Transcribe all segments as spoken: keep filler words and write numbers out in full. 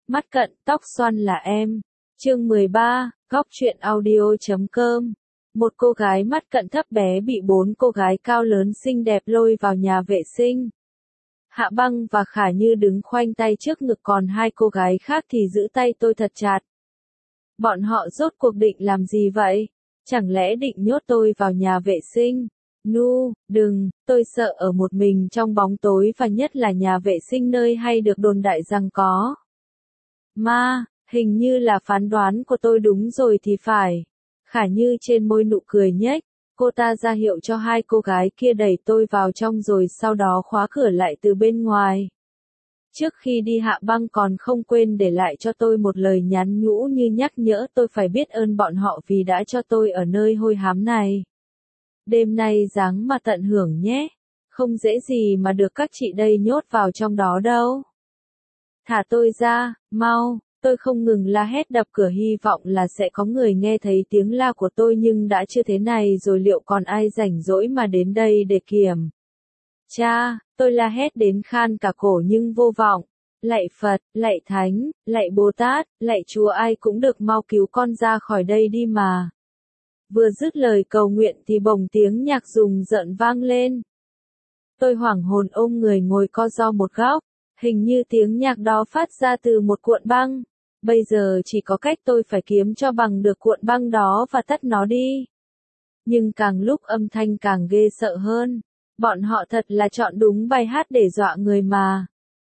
Mắt cận tóc xoăn là em. Chương mười ba, góc truyện audio chấm com. Một cô gái mắt cận thấp bé bị bốn cô gái cao lớn xinh đẹp lôi vào nhà vệ sinh. Hạ Băng và Khả Như đứng khoanh tay trước ngực, còn hai cô gái khác thì giữ tay tôi thật chặt. Bọn họ rốt cuộc định làm gì vậy? Chẳng lẽ định nhốt tôi vào nhà vệ sinh? Nu, đừng, tôi sợ ở một mình trong bóng tối, và nhất là nhà vệ sinh nơi hay được đồn đại rằng có ma. Hình như là phán đoán của tôi đúng rồi thì phải. Khả Như trên môi nụ cười nhếch, cô ta ra hiệu cho hai cô gái kia đẩy tôi vào trong rồi sau đó khóa cửa lại từ bên ngoài. Trước khi đi Hạ Băng còn không quên để lại cho tôi một lời nhắn nhủ như nhắc nhở tôi phải biết ơn bọn họ vì đã cho tôi ở nơi hôi hám này. Đêm nay ráng mà tận hưởng nhé, không dễ gì mà được các chị đây nhốt vào trong đó đâu. Thả tôi ra, mau. Tôi không ngừng la hét đập cửa, hy vọng là sẽ có người nghe thấy tiếng la của tôi, nhưng đã chưa thế này rồi liệu còn ai rảnh rỗi mà đến đây để kiểm tra. Tôi la hét đến khan cả cổ nhưng vô vọng. Lạy Phật, lạy Thánh, lạy Bồ Tát, lạy Chúa, ai cũng được mau cứu con ra khỏi đây đi mà. Vừa dứt lời cầu nguyện thì bỗng tiếng nhạc rùng rợn vang lên. Tôi hoảng hồn ôm người ngồi co ro một góc. Hình như tiếng nhạc đó phát ra từ một cuộn băng. Bây giờ chỉ có cách tôi phải kiếm cho bằng được cuộn băng đó và tắt nó đi. Nhưng càng lúc âm thanh càng ghê sợ hơn. Bọn họ thật là chọn đúng bài hát để dọa người mà.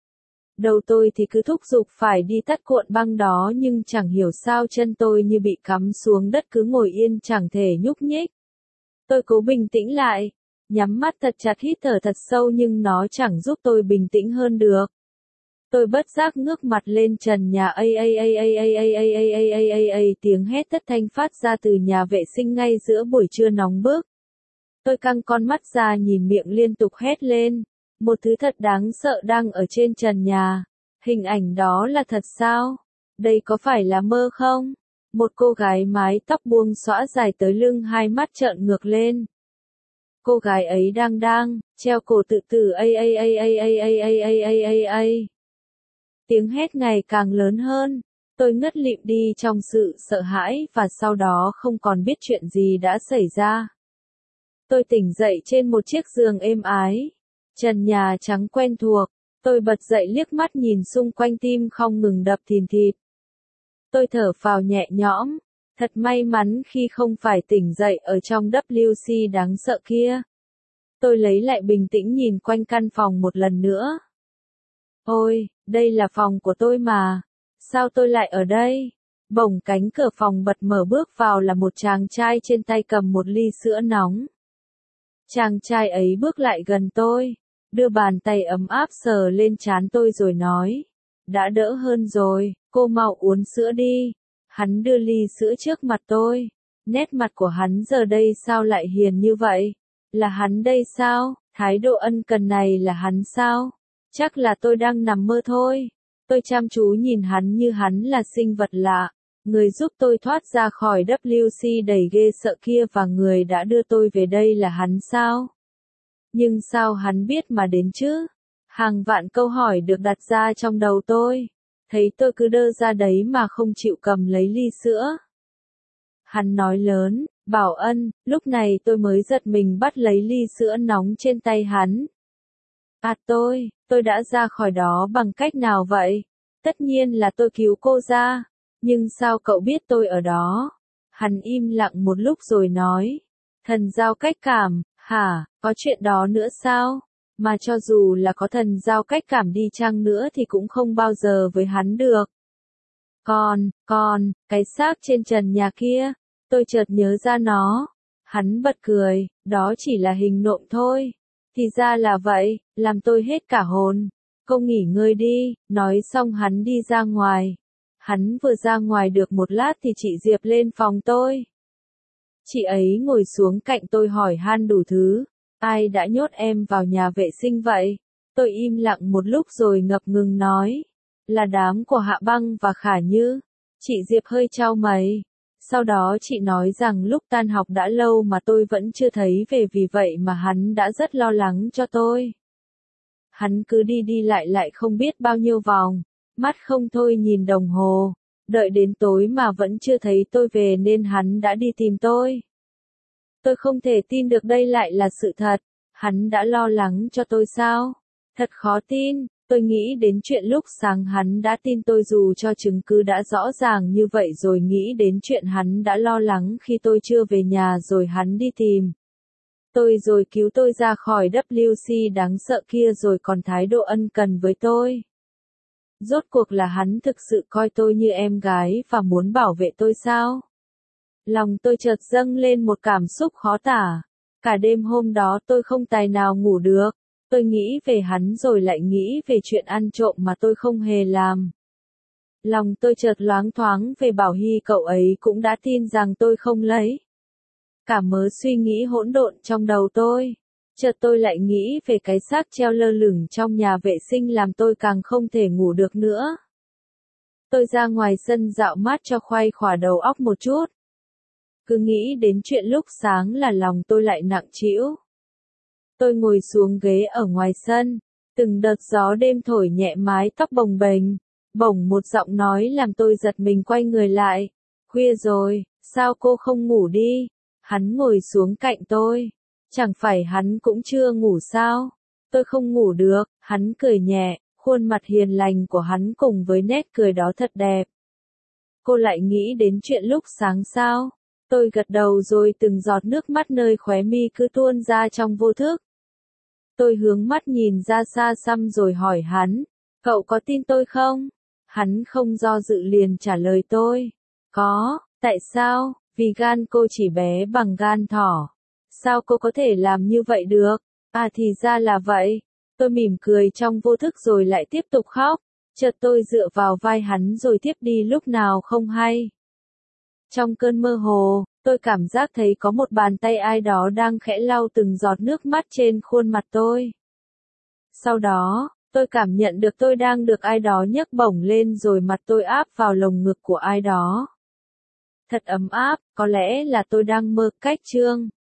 Đầu tôi thì cứ thúc giục phải đi tắt cuộn băng đó, nhưng chẳng hiểu sao chân tôi như bị cắm xuống đất, cứ ngồi yên chẳng thể nhúc nhích. Tôi cố bình tĩnh lại, nhắm mắt thật chặt, hít thở thật sâu, nhưng nó chẳng giúp tôi bình tĩnh hơn được. Tôi bất giác ngước mặt lên trần nhà, a a a a a a a a a a a, tiếng hét thất thanh phát ra từ nhà vệ sinh ngay giữa buổi trưa nóng bức. Tôi căng con mắt ra nhìn miệng liên tục hét lên. Một thứ thật đáng sợ đang ở trên trần nhà. Hình ảnh đó là thật sao? Đây có phải là mơ không? Một cô gái mái tóc buông xõa dài tới lưng, hai mắt trợn ngược lên. Cô gái ấy đang đang treo cổ tự tử, a a a a a a a a a a. Tiếng hét ngày càng lớn hơn. Tôi ngất lịm đi trong sự sợ hãi và sau đó không còn biết chuyện gì đã xảy ra. Tôi tỉnh dậy trên một chiếc giường êm ái. Trần nhà trắng quen thuộc. Tôi bật dậy liếc mắt nhìn xung quanh, tim không ngừng đập thìn thịt. Tôi thở phào nhẹ nhõm. Thật may mắn khi không phải tỉnh dậy ở trong W C đáng sợ kia. Tôi lấy lại bình tĩnh nhìn quanh căn phòng một lần nữa. Ôi, đây là phòng của tôi mà. Sao tôi lại ở đây? Bỗng cánh cửa phòng bật mở, bước vào là một chàng trai trên tay cầm một ly sữa nóng. Chàng trai ấy bước lại gần tôi, đưa bàn tay ấm áp sờ lên trán tôi rồi nói. Đã đỡ hơn rồi, cô mau uống sữa đi. Hắn đưa ly sữa trước mặt tôi. Nét mặt của hắn giờ đây sao lại hiền như vậy? Là hắn đây sao? Thái độ ân cần này là hắn sao? Chắc là tôi đang nằm mơ thôi. Tôi chăm chú nhìn hắn như hắn là sinh vật lạ. Người giúp tôi thoát ra khỏi W C đầy ghê sợ kia, và người đã đưa tôi về đây là hắn sao? Nhưng sao hắn biết mà đến chứ? Hàng vạn câu hỏi được đặt ra trong đầu tôi. Thấy tôi cứ đơ ra đấy mà không chịu cầm lấy ly sữa. Hắn nói lớn, Bảo Ân. Lúc này tôi mới giật mình bắt lấy ly sữa nóng trên tay hắn. À tôi, tôi đã ra khỏi đó bằng cách nào vậy? Tất nhiên là tôi cứu cô ra. Nhưng sao cậu biết tôi ở đó? Hắn im lặng một lúc rồi nói. Thần giao cách cảm, hả, có chuyện đó nữa sao? Mà cho dù là có thần giao cách cảm đi chăng nữa thì cũng không bao giờ với hắn được. Còn, còn, cái xác trên trần nhà kia, tôi chợt nhớ ra nó. Hắn bật cười, đó chỉ là hình nộm thôi. Thì ra là vậy, làm tôi hết cả hồn. Cô nghỉ ngơi đi, nói xong hắn đi ra ngoài. Hắn vừa ra ngoài được một lát thì chị Diệp lên phòng tôi. Chị ấy ngồi xuống cạnh tôi hỏi han đủ thứ. Ai đã nhốt em vào nhà vệ sinh vậy? Tôi im lặng một lúc rồi ngập ngừng nói. Là đám của Hạ Băng và Khả Như. Chị Diệp hơi chau mày. Sau đó chị nói rằng lúc tan học đã lâu mà tôi vẫn chưa thấy về, vì vậy mà hắn đã rất lo lắng cho tôi. Hắn cứ đi đi lại lại không biết bao nhiêu vòng. mắt không thôi nhìn đồng hồ, đợi đến tối mà vẫn chưa thấy tôi về nên hắn đã đi tìm tôi. Tôi không thể tin được đây lại là sự thật, hắn đã lo lắng cho tôi sao? Thật khó tin, tôi nghĩ đến chuyện lúc sáng hắn đã tin tôi dù cho chứng cứ đã rõ ràng như vậy rồi nghĩ đến chuyện hắn đã lo lắng khi tôi chưa về nhà rồi hắn đi tìm tôi rồi cứu tôi ra khỏi W C đáng sợ kia rồi còn thái độ ân cần với tôi. Rốt cuộc là hắn thực sự coi tôi như em gái và muốn bảo vệ tôi sao? Lòng tôi chợt dâng lên một cảm xúc khó tả. Cả đêm hôm đó tôi không tài nào ngủ được. Tôi nghĩ về hắn rồi lại nghĩ về chuyện ăn trộm mà tôi không hề làm. Lòng tôi chợt loáng thoáng về Bảo Hy, cậu ấy cũng đã tin rằng tôi không lấy. Cả mớ suy nghĩ hỗn độn trong đầu tôi. Chợt tôi lại nghĩ về cái xác treo lơ lửng trong nhà vệ sinh làm tôi càng không thể ngủ được nữa. Tôi ra ngoài sân dạo mát cho khoai khỏa đầu óc một chút. Cứ nghĩ đến chuyện lúc sáng là lòng tôi lại nặng trĩu. Tôi ngồi xuống ghế ở ngoài sân, từng đợt gió đêm thổi nhẹ mái tóc bồng bềnh, bỗng một giọng nói làm tôi giật mình quay người lại. Khuya rồi, sao cô không ngủ đi? Hắn ngồi xuống cạnh tôi. Chẳng phải hắn cũng chưa ngủ sao? Tôi không ngủ được, hắn cười nhẹ, khuôn mặt hiền lành của hắn cùng với nét cười đó thật đẹp. Cô lại nghĩ đến chuyện lúc sáng sao? Tôi gật đầu rồi từng giọt nước mắt nơi khóe mi cứ tuôn ra trong vô thức. Tôi hướng mắt nhìn ra xa xăm rồi hỏi hắn, cậu có tin tôi không? Hắn không do dự liền trả lời tôi. Có, tại sao? Vì gan cô chỉ bé bằng gan thỏ. Sao cô có thể làm như vậy được? À thì ra là vậy. Tôi mỉm cười trong vô thức rồi lại tiếp tục khóc. Chợt tôi dựa vào vai hắn rồi tiếp đi lúc nào không hay. Trong cơn mơ hồ, tôi cảm giác thấy có một bàn tay ai đó đang khẽ lau từng giọt nước mắt trên khuôn mặt tôi. Sau đó, tôi cảm nhận được tôi đang được ai đó nhấc bổng lên rồi mặt tôi áp vào lồng ngực của ai đó. Thật ấm áp, có lẽ là tôi đang mơ cách chương.